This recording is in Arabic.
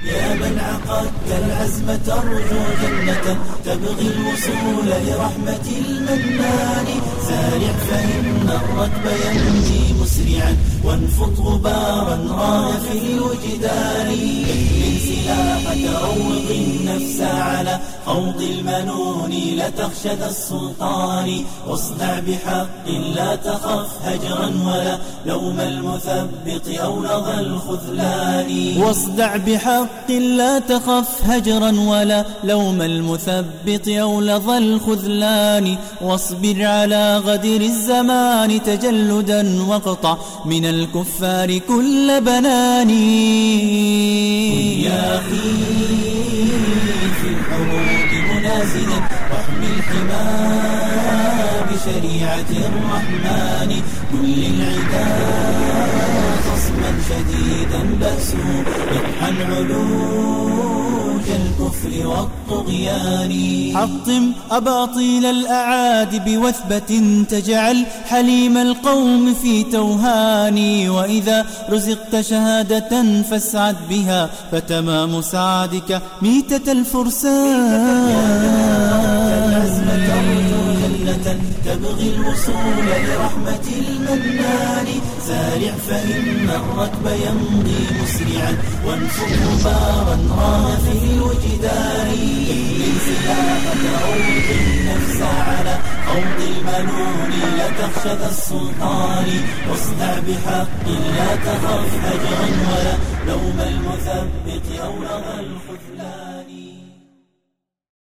يا من عقدت العزم ترجو جنة تبغي الوصول لرحمة المنان، سارع فإن الركب يمضي مسرعا وانفض غبارا ران في الوجدان. احمل سلاحك روض النفس على خوض المنون لا تخشى ذا السلطان، واصدع بحق لا تخف هجرا ولا لوم المثبط أو لظى الخذلان. واصدع بحق لا تخف هجرا ولا لوم المثبط أو لظى الخذلان، واصبر على غدر الزمان تجلدا واقطع من الكفار كل بنان. يا أخي في الحروب منازلا واحمل حماه بشريعة الرحمن، كل العداء خصما شديدا بأسه يطحن علوج الكفر والطغيان. حطم أباطيل الأعادي بوثبة تجعل حليم القوم في توهان، وإذا رزقت شهادة فاسعد بها فتمام سعدك ميتة الفرسان. تبغي الوصول لرحمة المنان، سارع فإن الركب يمضي مسرعا وانفض غبارا ران في الوجدان. احمل سلاحك روض النفس على خوض المنون لا تخشى ذا السلطان، واصدع بحق لا تخف هجرا ولا لوم المثبت أو لظى الخذلان.